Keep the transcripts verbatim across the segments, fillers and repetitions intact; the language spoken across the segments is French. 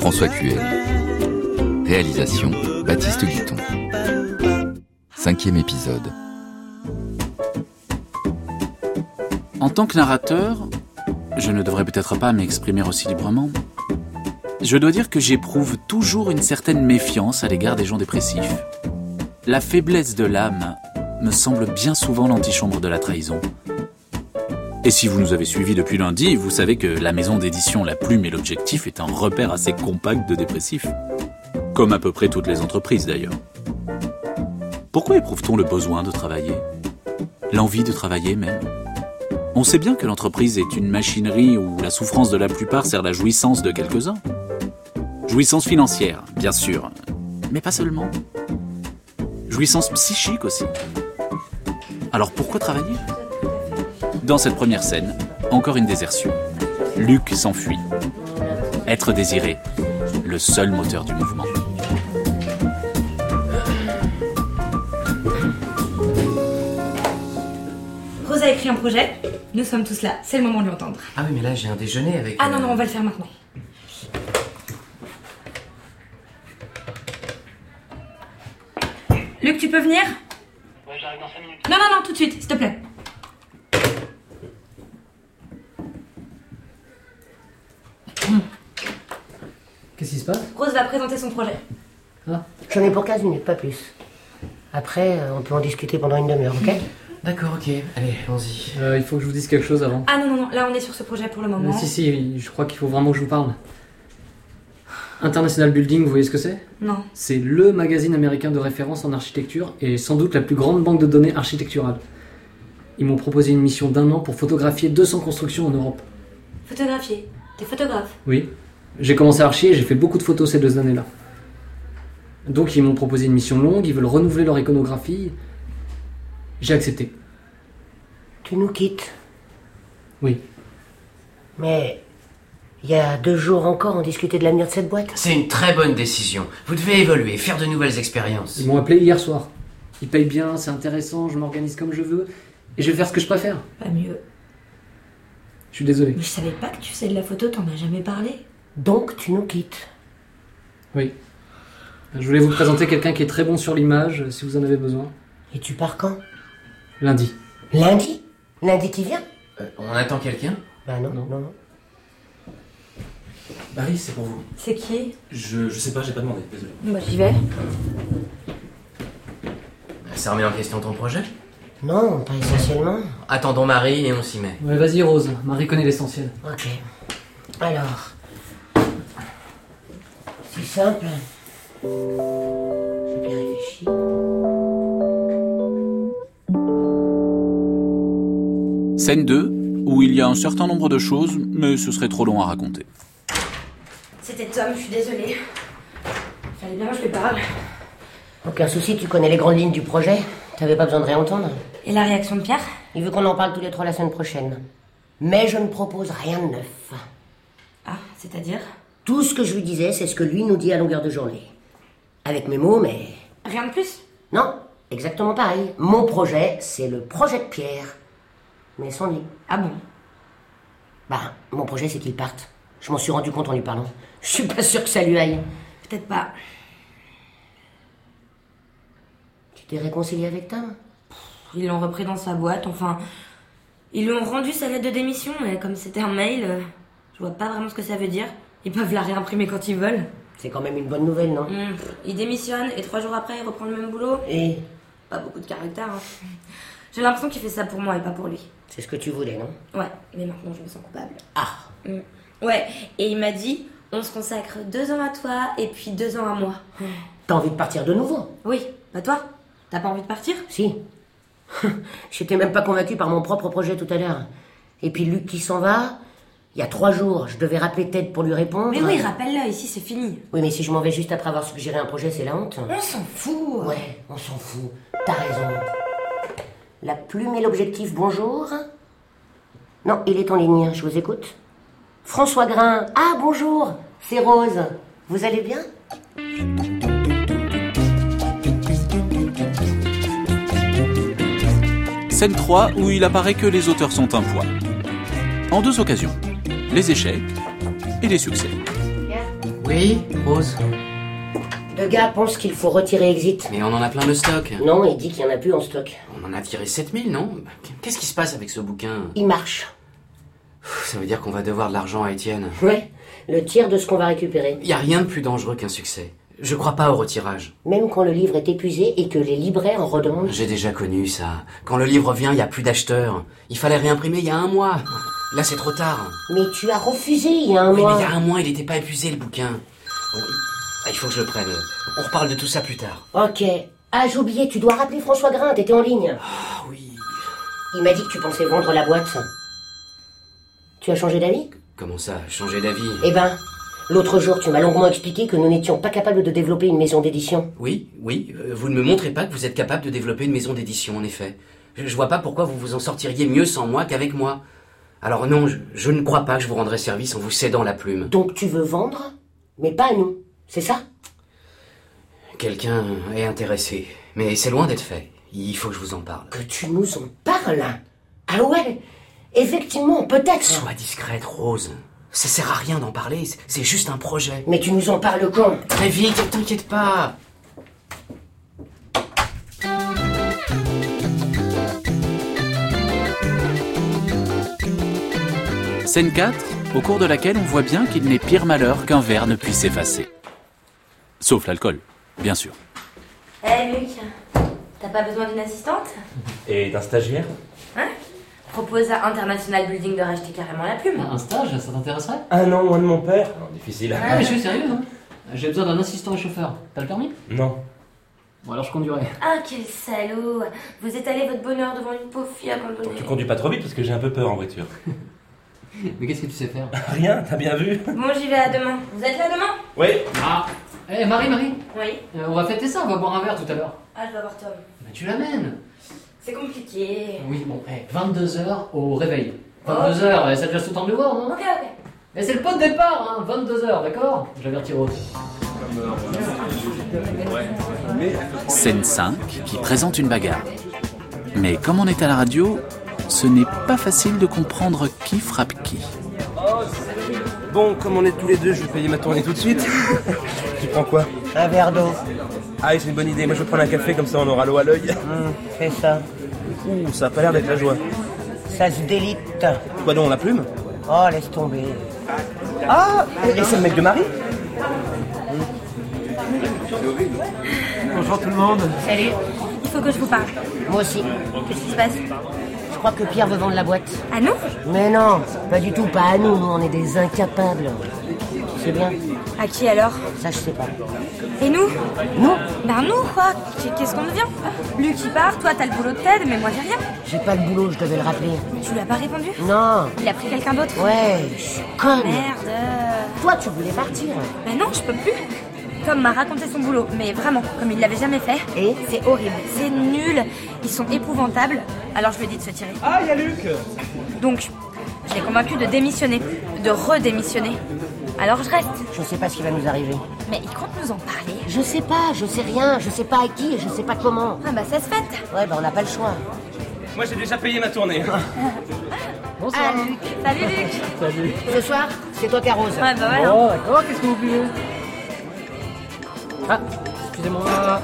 François Cuel. Réalisation, Baptiste Guiton. Cinquième épisode. En tant que narrateur, je ne devrais peut-être pas m'exprimer aussi librement. Je dois dire que j'éprouve toujours une certaine méfiance à l'égard des gens dépressifs. La faiblesse de l'âme me semble bien souvent l'antichambre de la trahison. Et si vous nous avez suivis depuis lundi, vous savez que la maison d'édition La Plume et l'Objectif est un repère assez compact de dépressifs. Comme à peu près toutes les entreprises d'ailleurs. Pourquoi éprouve-t-on le besoin de travailler ? L'envie de travailler même ? On sait bien que l'entreprise est une machinerie où la souffrance de la plupart sert la jouissance de quelques-uns. Jouissance financière, bien sûr, mais pas seulement. Jouissance psychique aussi. Alors pourquoi travailler ? Dans cette première scène, encore une désertion. Luc s'enfuit. Être désiré, le seul moteur du mouvement. Rose a écrit un projet, nous sommes tous là, c'est le moment de l'entendre. Ah oui, mais là j'ai un déjeuner avec... Ah non, non, on va le faire maintenant. Luc, tu peux venir ? Ouais, j'arrive dans cinq minutes. Non, non, non, tout de suite, s'il te plaît. Qu'est-ce qui se passe ? Rose va présenter son projet. Ah. J'en ai pour quinze minutes, pas plus. Après, euh, on peut en discuter pendant une demi-heure, ok ? D'accord, ok. Allez, allons-y. Euh, il faut que je vous dise quelque chose avant. Ah non, non, non, là on est sur ce projet pour le moment. Euh, si, si, je crois qu'il faut vraiment que je vous parle. International Building, vous voyez ce que c'est ? Non. C'est le magazine américain de référence en architecture et sans doute la plus grande banque de données architecturale. Ils m'ont proposé une mission d'un an pour photographier deux cents constructions en Europe. Photographier. T'es photographe ? Oui. J'ai commencé à archi et j'ai fait beaucoup de photos ces deux années-là. Donc ils m'ont proposé une mission longue, ils veulent renouveler leur iconographie. J'ai accepté. Tu nous quittes. Oui. Mais il y a deux jours encore, on discutait de l'avenir de cette boîte. C'est une très bonne décision. Vous devez évoluer, faire de nouvelles expériences. Ils m'ont appelé hier soir. Ils payent bien, c'est intéressant, je m'organise comme je veux. Et je vais faire ce que je préfère. Pas mieux. Je suis désolé. Mais je savais pas que tu faisais de la photo, t'en as jamais parlé. Donc tu nous quittes. Oui. Je voulais vous présenter quelqu'un qui est très bon sur l'image, si vous en avez besoin. Et tu pars quand ? Lundi. Lundi ? Lundi qui vient ? Euh, on attend quelqu'un ? Bah non, Non. non, non. Marie, c'est pour vous. C'est qui ? Je, je sais pas, j'ai pas demandé, désolé. Bah j'y vais. Ça remet en question ton projet ? Non, pas essentiellement. Attendons Marie et on s'y met. Ouais, vas-y Rose, Marie connaît l'essentiel. Ok. Alors... C'est simple. J'ai bien réfléchi. Scène deux, où il y a un certain nombre de choses, mais ce serait trop long à raconter. C'était Tom, je suis désolée. Fallait bien que je lui parle. Aucun souci, tu connais les grandes lignes du projet. T'avais pas besoin de réentendre. Et la réaction de Pierre ? Il veut qu'on en parle tous les trois la semaine prochaine. Mais je ne propose rien de neuf. Ah, c'est-à-dire ? Tout ce que je lui disais, c'est ce que lui nous dit à longueur de journée. Avec mes mots, mais... Rien de plus ? Non, exactement pareil. Mon projet, c'est le projet de Pierre. Mais sans lui. Ah bon ? Bah, mon projet, c'est qu'il parte. Je m'en suis rendu compte en lui parlant. Je suis pas sûre que ça lui aille. Peut-être pas. Tu t'es réconcilié avec Tom ? Ils l'ont repris dans sa boîte, enfin... Ils lui ont rendu sa lettre de démission, mais comme c'était un mail, euh, je vois pas vraiment ce que ça veut dire. Ils peuvent la réimprimer quand ils veulent. C'est quand même une bonne nouvelle, non ? Mmh. Il démissionne et trois jours après, il reprend le même boulot. Et Pas beaucoup de caractère, hein. J'ai l'impression qu'il fait ça pour moi et pas pour lui. c'est ce que tu voulais, non ? Ouais, mais maintenant je me sens coupable. Ah, Mmh. Ouais, et il m'a dit, on se consacre deux ans à toi et puis deux ans à moi. t'as envie de partir de nouveau ? Oui, bah toi, t'as pas envie de partir ? Si. J'étais même pas convaincue par mon propre projet tout à l'heure. Et puis Luc qui s'en va, il y a trois jours, je devais rappeler Ted pour lui répondre. Mais oui, rappelle-le, ici c'est fini. Oui, mais si je m'en vais juste après avoir suggéré un projet, c'est la honte. On s'en fout. Ouais, on s'en fout. T'as raison. La Plume et l'Objectif, bonjour. Non, il est en ligne, je vous écoute. François Grain. Ah, bonjour, c'est Rose. Vous allez bien ? Scène trois, où il apparaît que les auteurs sont un poids. En deux occasions, les échecs et les succès. Bien. Oui, Rose? Le gars pense qu'il faut retirer Exit. Mais on en a plein le stock. Non, il dit qu'il y en a plus en stock. On en a tiré sept mille, non? Qu'est-ce qui se passe avec ce bouquin? Il marche. Ça veut dire qu'on va devoir de l'argent à Étienne. Ouais, le tiers de ce qu'on va récupérer. Y a rien de plus dangereux qu'un succès. Je crois pas au retirage. Même quand le livre est épuisé et que les libraires en redemandent. J'ai déjà connu ça. Quand le livre vient, y a plus d'acheteurs. Il fallait réimprimer il y a un mois. Là, c'est trop tard. Mais tu as refusé il y a un Oui, mois. mais il y a un mois, il était pas épuisé, le bouquin. Bon, il faut que je le prenne. On reparle de tout ça plus tard. Ok. Ah, j'ai oublié, tu dois rappeler François Grain, t'étais en ligne. Ah oui. Il m'a dit que tu pensais vendre la boîte. Tu as changé d'avis? Comment ça, changer d'avis? Eh ben, l'autre jour, tu m'as longuement expliqué que nous n'étions pas capables de développer une maison d'édition. Oui, oui. euh, Vous ne me montrez pas que vous êtes capable de développer une maison d'édition, en effet. Je, je vois pas pourquoi vous vous en sortiriez mieux sans moi qu'avec moi. Alors non, je, je ne crois pas que je vous rendrai service en vous cédant la plume. Donc tu veux vendre, mais pas à nous, c'est ça? Quelqu'un est intéressé, mais c'est loin d'être fait. Il faut que je vous en parle. Que tu nous en parles? Ah ouais, effectivement, peut-être. Sois discrète, Rose. Ça sert à rien d'en parler, c'est- c'est juste un projet. Mais tu nous en parles quand? Très vite, t'inquiète pas. Scène quatre, au cours de laquelle on voit bien qu'il n'est pire malheur qu'un verre ne puisse effacer. Sauf l'alcool, bien sûr. Eh Luc, t'as pas besoin d'une assistante? Et d'un stagiaire? Hein? Propose à International Building de racheter carrément la plume. Un stage, ça t'intéresserait? Ah non, moi de mon père. Non, difficile. Ah, mais je suis sérieux, hein. J'ai besoin d'un assistant et chauffeur. T'as le permis? Non. Bon, alors je conduirai. Ah, quel salaud! Vous étalez votre bonheur devant une pauvre fille abandonnée. Tu conduis pas trop vite parce que j'ai un peu peur en voiture. Mais qu'est-ce que tu sais faire? Rien, t'as bien vu? Bon, j'y vais à demain. Vous êtes là demain? Oui. Ah! Eh, Marie, Marie, Oui. euh, on va fêter ça, on va boire un verre tout à l'heure. Ah, je dois voir Tom. Mais tu l'amènes. C'est compliqué. Oui, bon, eh, vingt-deux heures au réveil. vingt-deux heures, eh, ça te laisse tout le temps de le voir, non? Ok, ok. Mais c'est le pot de départ, hein, vingt-deux heures, d'accord? J'avertis Rose. Scène cinq, qui présente une bagarre. Mais comme on est à la radio, ce n'est pas facile de comprendre qui frappe qui. Bon, comme on est tous les deux, je vais payer ma tournée tout de suite. Tu prends quoi? Un verre d'eau. Ah oui, c'est une bonne idée. Moi, je vais prendre un café, comme ça on aura l'eau à l'œil. Hum, c'est ça. Ouh, ça a pas l'air d'être la joie. Ça se délite. Quoi donc, la plume? Oh, laisse tomber. Ah, et c'est le mec de Marie? Bonjour tout le monde. Salut. Il faut que je vous parle. Moi aussi. Qu'est-ce qui se passe? Je crois que Pierre veut vendre la boîte. À nous? Mais non, pas du tout, pas à nous. Nous, on est des incapables. C'est bien. À qui alors? Ça, je sais pas. Et nous? Nous? Ben nous quoi? Qu'est-ce qu'on devient? Luc il part, toi t'as le boulot de Ted, mais moi j'ai rien. J'ai pas le boulot, je devais le rappeler. Tu lui as pas répondu? Non. Il a pris quelqu'un d'autre? Ouais, je suis conne. Merde. Toi, tu voulais partir. Ben non, je peux plus. Tom m'a raconté son boulot, mais vraiment, comme il l'avait jamais fait. Et? C'est horrible, c'est nul, ils sont épouvantables. Alors je lui ai dit de se tirer. Ah, il y a Luc. Donc, je l'ai convaincu de démissionner, de redémissionner. Alors je reste. Je sais pas ce qui va nous arriver. Mais il compte nous en parler. Je sais pas, je sais rien, je sais pas à qui, je sais pas comment. Ah bah ça se fait. Ouais, bah on n'a pas le choix. Moi, j'ai déjà payé ma tournée. Bonsoir. Ah Luc. Salut Luc. Salut. Ce soir, c'est toi qui arrose. Ouais bah voilà. Oh, d'accord, qu'est-ce que vous buvez? Ah, excusez-moi.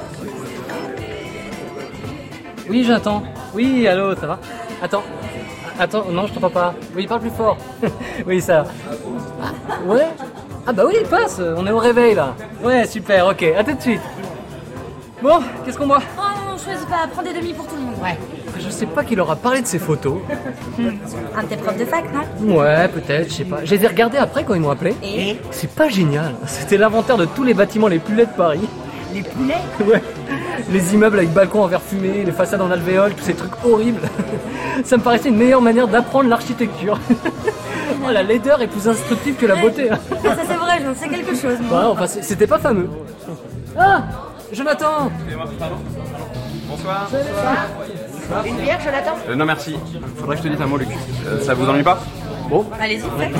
Oui, j'attends. Oui, allô, ça va? Attends. Attends, non, je t'entends pas. Oui, parle plus fort. Oui, ça. Ah, ouais? Ah bah oui, passe, on est au réveil là. Ouais, super, ok, à tout de suite. Bon, qu'est-ce qu'on boit? Oh non, choisis pas, prends des demi pour tout le monde. Ouais. Je sais pas qui leur a parlé de ces photos. Un de tes profs de fac, non? Ouais, peut-être, je sais pas. Je les ai regardées après quand ils m'ont appelé. Et? C'est pas génial. C'était l'inventaire de tous les bâtiments les plus laids de Paris. Les poulets? Ouais. Les immeubles avec balcons en verre fumé, les façades en alvéole, tous ces trucs horribles. Ça me paraissait une meilleure manière d'apprendre l'architecture. Oh, la laideur est plus instructive que la beauté. Ah, ça c'est vrai, j'en sais quelque chose. Moi. Ouais, enfin, c'était pas fameux. Ah, Jonathan. Bonsoir. Une bière, Jonathan? Euh, non merci. Faudrait que je te dise un mot, Luc. Euh, ça vous ennuie pas? Bon. Allez-y, faites.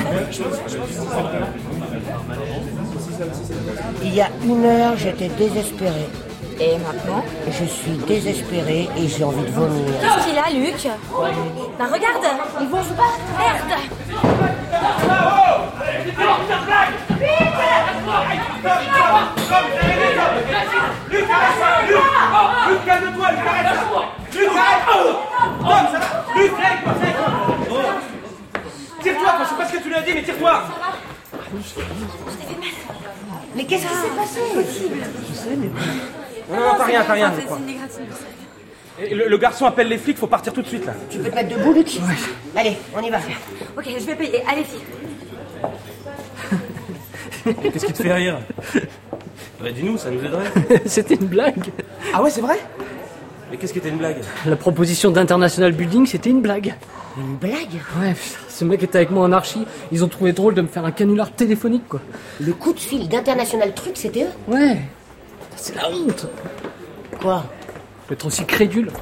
Il y a une heure, j'étais désespéré. Et maintenant? Je suis désespéré et j'ai envie de vomir. Qu'est-ce qu'il a, Luc? Bah regarde, ils vont se battre. Merde. Luc, arrête-toi! Luc! Oh, Luc, calme-toi! Luc, arrête-toi! Luc, arrête! Tom, ça va? Luc, règle-toi, règle-toi! Tire-toi, je sais pas ce que tu lui as dit, mais tire-toi! Mais qu'est-ce qui s'est passé? Je sais, mais... Non, non, t'as rien, t'as rien, je crois. Et le, le garçon appelle les flics, faut partir tout de suite, là. Tu peux te mettre debout, Luc? Ouais. Allez, on y va. Ok, je vais payer. Allez, filles. Qu'est-ce qui te fait rire? Bah, dis-nous, ça nous aiderait. C'était une blague. Ah ouais, c'est vrai? Mais qu'est-ce qui était une blague? La proposition d'International Building, c'était une blague. Une blague? Ouais, putain, ce mec était avec moi en archi. Ils ont trouvé drôle de me faire un canular téléphonique, quoi. Le coup de fil d'International Truc, c'était eux? Ouais. C'est la honte. Quoi? Faut être aussi crédule.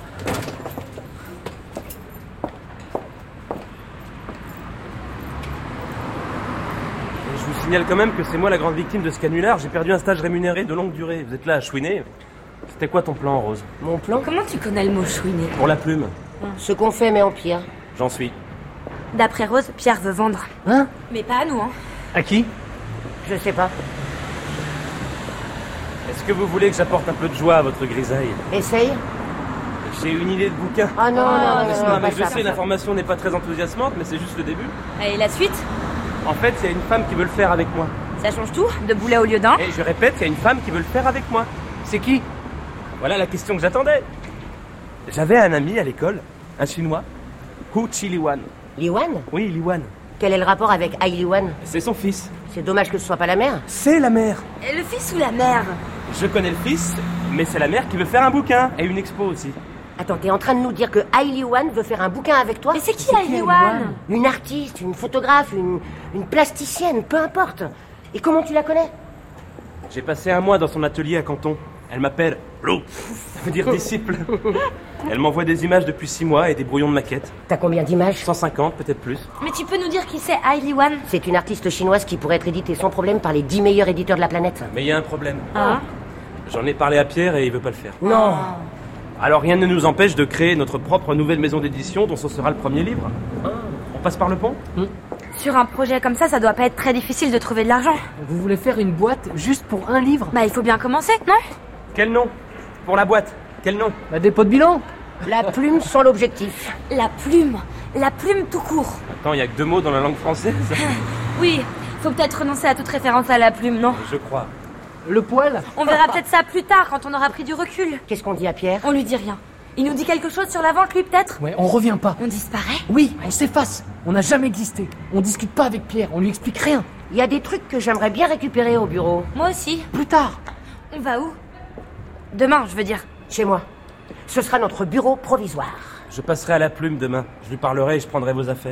Je vous signale quand même que c'est moi la grande victime de ce canular. J'ai perdu un stage rémunéré de longue durée. Vous êtes là à chouiner. C'était quoi ton plan, Rose? Mon plan? Comment tu connais le mot chouiner? Pour la plume. Ce qu'on fait, mais en pire. J'en suis. D'après Rose, Pierre veut vendre. Hein? Mais pas à nous, hein. À qui? Je sais pas. Est-ce que vous voulez que j'apporte un peu de joie à votre grisaille? Essaye. J'ai une idée de bouquin. Ah non, non, non, non, non, non, mais pas je ça, sais, pas ça. l'information n'est pas très enthousiasmante, mais c'est juste le début. Et la suite? En fait, il y a une femme qui veut le faire avec moi. Ça change tout? De boulet au lieu d'un? Et je répète, il y a une femme qui veut le faire avec moi. C'est qui? Voilà la question que j'attendais. J'avais un ami à l'école, un chinois, Hu Chi Liwan. Liwan? Oui, Liwan. Quel est le rapport avec Ai Liwan? C'est son fils. C'est dommage que ce soit pas la mère. C'est la mère. Et le fils ou la mère? Je connais le fils, mais c'est la mère qui veut faire un bouquin et une expo aussi. Attends, t'es en train de nous dire que Ai Liwan veut faire un bouquin avec toi? Mais c'est qui Ai Liwan? Une artiste, une photographe, une, une plasticienne, peu importe. Et comment tu la connais? J'ai passé un mois dans son atelier à Canton. Elle m'appelle Lou, ça veut dire disciple. Elle m'envoie des images depuis six mois et des brouillons de maquettes. T'as combien d'images? cent cinquante, peut-être plus. Mais tu peux nous dire qui c'est Ai Liwan? C'est une artiste chinoise qui pourrait être éditée sans problème par les dix meilleurs éditeurs de la planète. Mais il y a un problème. Ah. J'en ai parlé à Pierre et il veut pas le faire. Non. Alors rien ne nous empêche de créer notre propre nouvelle maison d'édition dont ce sera le premier livre. On passe par le pont? Sur un projet comme ça, ça doit pas être très difficile de trouver de l'argent. Vous voulez faire une boîte juste pour un livre? Bah il faut bien commencer, non? Quel nom? Pour la boîte, quel nom? Bah dépôt de bilan. La plume sans l'objectif. La plume. La plume tout court. Attends, il y a que deux mots dans la langue française. Oui, faut peut-être renoncer à toute référence à la plume, non? Je crois. Le poil? On verra peut-être ça plus tard, quand on aura pris du recul. Qu'est-ce qu'on dit à Pierre? On lui dit rien. Il nous dit quelque chose sur la vente, lui, peut-être? Ouais, on revient pas. On disparaît? Oui, on s'efface. On n'a jamais existé. On discute pas avec Pierre, on lui explique rien. Il y a des trucs que j'aimerais bien récupérer au bureau. Moi aussi. Plus tard. On va où? Demain, je veux dire. Chez moi. Ce sera notre bureau provisoire. Je passerai à la plume demain. Je lui parlerai et je prendrai vos affaires.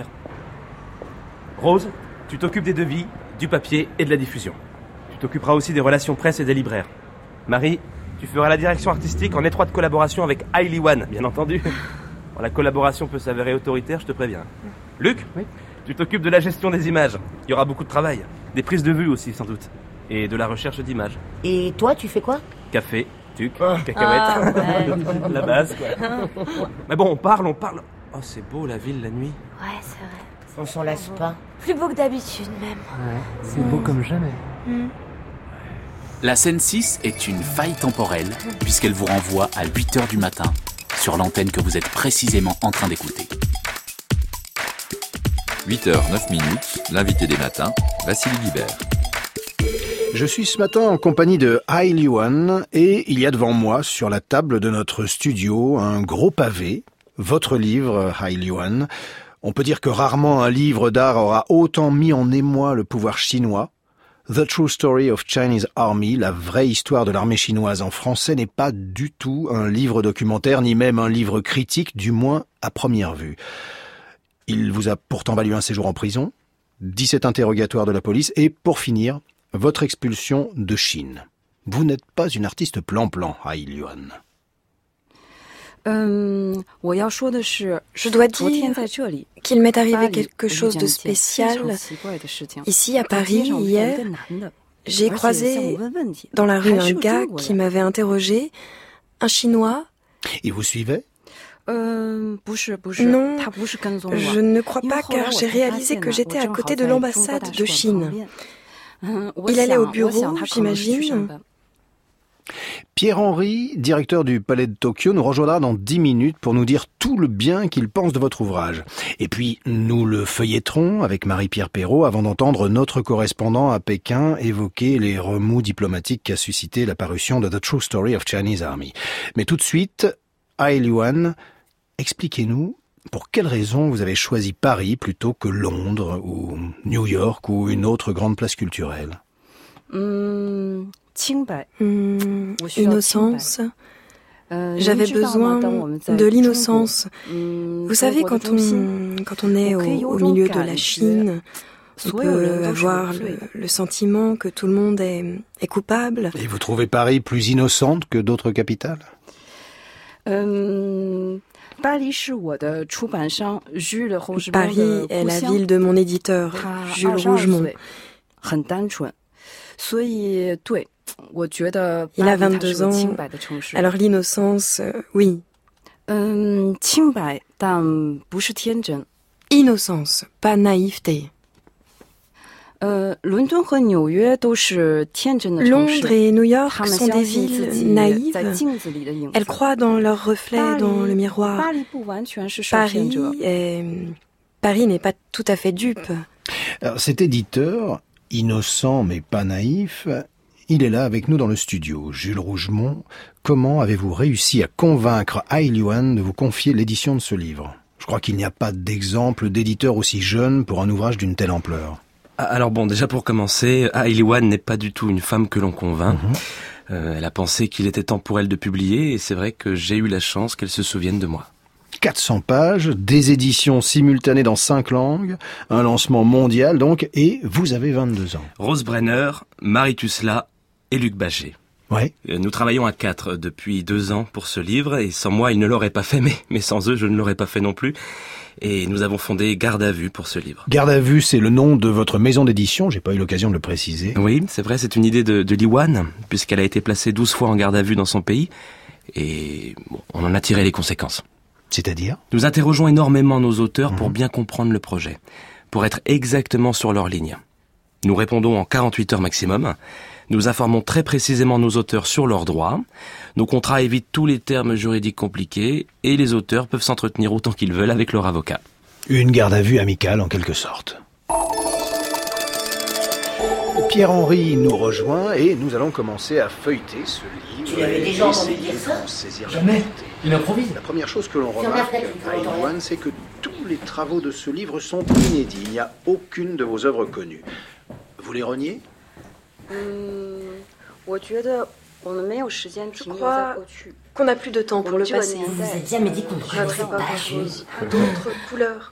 Rose, tu t'occupes des devis, du papier et de la diffusion. Tu t'occuperas aussi des relations presse et des libraires. Marie, tu feras la direction artistique en étroite collaboration avec Ai Liwan, bien entendu. Bon, la collaboration peut s'avérer autoritaire, je te préviens. Luc, oui. Tu t'occupes de la gestion des images. Il y aura beaucoup de travail. Des prises de vue aussi, sans doute. Et de la recherche d'images. Et toi, tu fais quoi? Café, tuc, Ah. cacahuètes. Ah, ouais. La base, quoi. Mais bon, on parle, on parle. Oh, c'est beau, la ville, la nuit. Ouais, c'est vrai. On s'en lasse pas. Plus beau que d'habitude, même. Ouais, c'est beau comme jamais. Mm. La scène six est une faille temporelle, puisqu'elle vous renvoie à huit heures du matin, sur l'antenne que vous êtes précisément en train d'écouter. huit heures neuf minutes, l'invité des matins, Vassili Guibert. Je suis ce matin en compagnie de Ai Liwan et il y a devant moi, sur la table de notre studio, un gros pavé, votre livre, Ai Liwan. On peut dire que rarement un livre d'art aura autant mis en émoi le pouvoir chinois. The True Story of Chinese Army, la vraie histoire de l'armée chinoise en français, n'est pas du tout un livre documentaire, ni même un livre critique, du moins à première vue. Il vous a pourtant valu un séjour en prison, dix-sept interrogatoires de la police et, pour finir, votre expulsion de Chine. Vous n'êtes pas une artiste plan-plan, Ai Liwan. Je dois dire qu'il m'est arrivé quelque chose de spécial. Ici, à Paris, hier, j'ai croisé dans la rue un gars qui m'avait interrogé, un Chinois. Et vous suivez ? Non, je ne crois pas car j'ai réalisé que j'étais à côté de l'ambassade de Chine. Il allait au bureau, j'imagine. Pierre-Henry, directeur du Palais de Tokyo, nous rejoindra dans dix minutes pour nous dire tout le bien qu'il pense de votre ouvrage. Et puis, nous le feuilletterons avec Marie-Pierre Perrault avant d'entendre notre correspondant à Pékin évoquer les remous diplomatiques qu'a suscité la parution de The True Story of Chinese Army. Mais tout de suite, Ai-Liwan, expliquez-nous pour quelles raisons vous avez choisi Paris plutôt que Londres ou New York ou une autre grande place culturelle. Mmh. Mmh, innocence. J'avais besoin de l'innocence. Vous savez, quand on, quand on est au, au milieu de la Chine, on peut avoir le, le sentiment que tout le monde est, est coupable. Et vous trouvez Paris plus innocente que d'autres capitales ? euh, Paris est la ville de mon éditeur, Jules Rougemont. Il a vingt-deux ans, alors l'innocence, euh, oui. Innocence, pas naïveté. Londres et New York sont des villes naïves. Elles croient dans leurs reflets dans le miroir. Paris est... Paris n'est pas tout à fait dupe. Alors, cet éditeur, innocent mais pas naïf, il est là avec nous dans le studio. Jules Rougemont, comment avez-vous réussi à convaincre Ai-Liwan de vous confier l'édition de ce livre ? Je crois qu'il n'y a pas d'exemple d'éditeur aussi jeune pour un ouvrage d'une telle ampleur. Alors bon, déjà pour commencer, Ai-Liwan n'est pas du tout une femme que l'on convainc. Mmh. Euh, elle a pensé qu'il était temps pour elle de publier et c'est vrai que j'ai eu la chance qu'elle se souvienne de moi. quatre cents pages, des éditions simultanées dans cinq langues, un lancement mondial donc, et vous avez vingt-deux ans. Rose Brenner, Marie Tusla et Luc Bachet. Ouais. Nous travaillons à quatre depuis deux ans pour ce livre et sans moi il ne l'aurait pas fait, mais, mais sans eux je ne l'aurais pas fait non plus. Et nous avons fondé Garde à Vue pour ce livre. Garde à Vue, c'est le nom de votre maison d'édition, j'ai pas eu l'occasion de le préciser. Oui, c'est vrai, c'est une idée de, de Liwan, puisqu'elle a été placée douze fois en garde à vue dans son pays, et bon, on en a tiré les conséquences. C'est-à-dire ? Nous interrogeons énormément nos auteurs mmh. pour bien comprendre le projet, pour être exactement sur leur ligne. Nous répondons en quarante-huit heures maximum. Nous informons très précisément nos auteurs sur leurs droits. Nos contrats évitent tous les termes juridiques compliqués et les auteurs peuvent s'entretenir autant qu'ils veulent avec leur avocat. Une garde à vue amicale en quelque sorte. Pierre-Henry nous rejoint et nous allons commencer à feuilleter ce livre. Tu l'avais déjà entendu dire ça ? Jamais. Il improvise. La première chose que l'on remarque, Ai-Liwan, c'est que tous les travaux de ce livre sont inédits. Il n'y a aucune de vos œuvres connues. Vous les reniez ? Je crois qu'on n'a plus de temps pour le passé. Vous vous êtes jamais dit qu'on ne Notre époque a d'autres couleurs.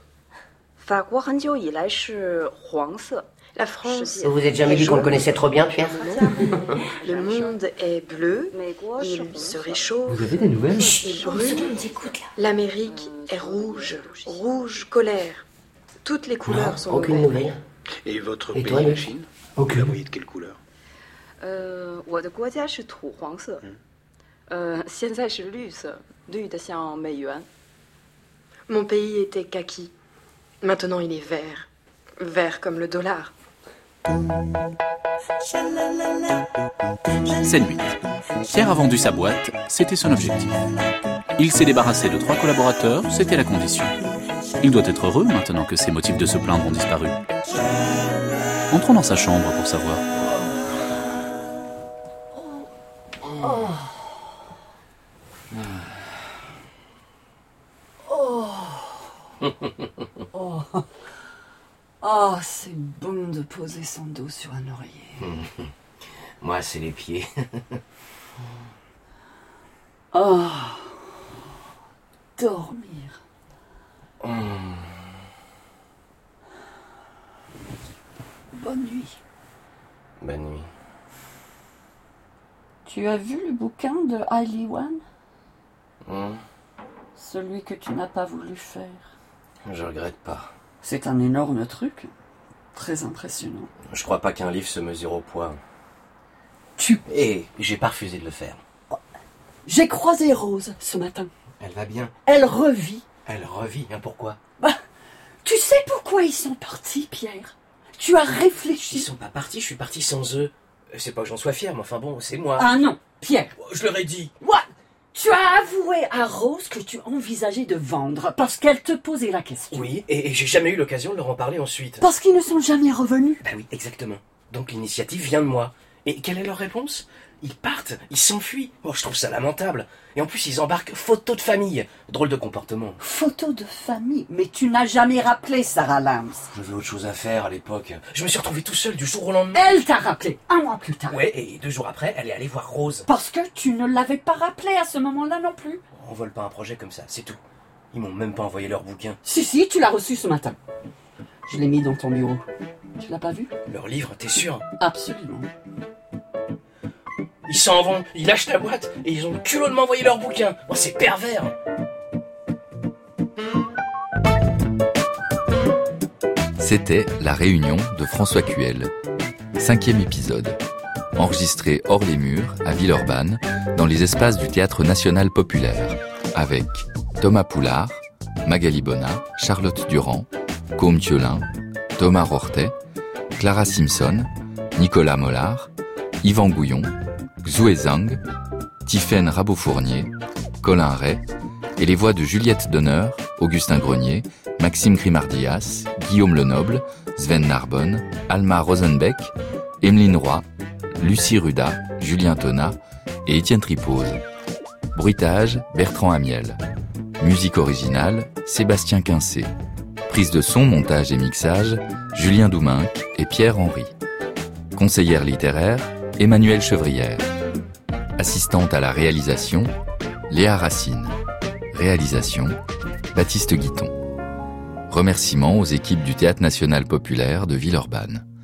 La France... Vous vous êtes jamais dit qu'on le connaissait trop bien, Pierre ? Le monde est bleu, il se réchauffe. Vous avez des nouvelles ? Il brûle. L'Amérique est rouge, rouge colère. Toutes les couleurs non, sont aucune nouvelle. Et votre Et pays, toi, la Chine ? Aucune. Vous la voyez de quelle couleur ? Euh, Mon pays était kaki. Maintenant, il est vert. Vert comme le dollar. Scène huit. Pierre a vendu sa boîte, c'était son objectif. Il s'est débarrassé de trois collaborateurs, c'était la condition. Il doit être heureux maintenant que ses motifs de se plaindre ont disparu. Entrons dans sa chambre pour savoir. Oh. Oh. Oh. Oh, c'est bon de poser son dos sur un oreiller. Moi, c'est les pieds. Oh. Dormir. Mm. Bonne nuit. Bonne nuit. Tu as vu le bouquin de Ai-Liwan ? Mm. Celui que tu n'as pas voulu faire. Je regrette pas. C'est un énorme truc. Très impressionnant. Je crois pas qu'un livre se mesure au poids. Tu... Et j'ai pas refusé de le faire. J'ai croisé Rose ce matin. Elle va bien. Elle revit. Elle revit, hein, pourquoi ? Bah, tu sais pourquoi ils sont partis, Pierre ? Tu as réfléchi. Ils sont pas partis, je suis parti sans eux. C'est pas que j'en sois fier, mais enfin bon, c'est moi. Ah non, Pierre. Je leur ai dit. What? Tu as avoué à Rose que tu envisageais de vendre parce qu'elle te posait la question. Oui, et, et j'ai jamais eu l'occasion de leur en parler ensuite. Parce qu'ils ne sont jamais revenus. Bah oui, exactement. Donc l'initiative vient de moi. Et quelle est leur réponse? Ils partent, ils s'enfuient. Oh, je trouve ça lamentable. Et en plus, ils embarquent photo de famille. Drôle de comportement. Photo de famille? Mais tu n'as jamais rappelé Sarah Lams. J'avais autre chose à faire à l'époque. Je me suis retrouvé tout seul du jour au lendemain. Elle t'a rappelé, un mois plus tard. Ouais, et deux jours après, elle est allée voir Rose. Parce que tu ne l'avais pas rappelé à ce moment-là non plus. On vole pas un projet comme ça, c'est tout. Ils m'ont même pas envoyé leur bouquin. Si, si, tu l'as reçu ce matin. Je l'ai mis dans ton bureau. Tu l'as pas vu? Leur livre, t'es sûr? Absolument. Ils s'en vont, ils lâchent la boîte et ils ont le culot de m'envoyer leur bouquin. Oh, c'est pervers. C'était La Réunion de François Cuel. Cinquième épisode. Enregistré hors les murs, à Villeurbanne, dans les espaces du Théâtre National Populaire. Avec Thomas Poulard, Magali Bonnat, Charlotte Durand, Côme Thiolin, Thomas Rortet, Clara Simpson, Nicolas Mollard, Yvan Gouillon, Xue Zhang, Tiffaine Rabot-Fournier, Colin Ray, et les voix de Juliette Donner, Augustin Grenier, Maxime Grimardias, Guillaume Lenoble, Sven Narbonne, Alma Rosenbeck, Emeline Roy, Lucie Ruda, Julien Tonat et Étienne Tripose. Bruitage, Bertrand Amiel. Musique originale, Sébastien Quincé. Prise de son, montage et mixage, Julien Douminc et Pierre Henry. Conseillère littéraire, Emmanuelle Chevrière. Assistante à la réalisation, Léa Racine. Réalisation, Baptiste Guiton. Remerciements aux équipes du Théâtre National Populaire de Villeurbanne.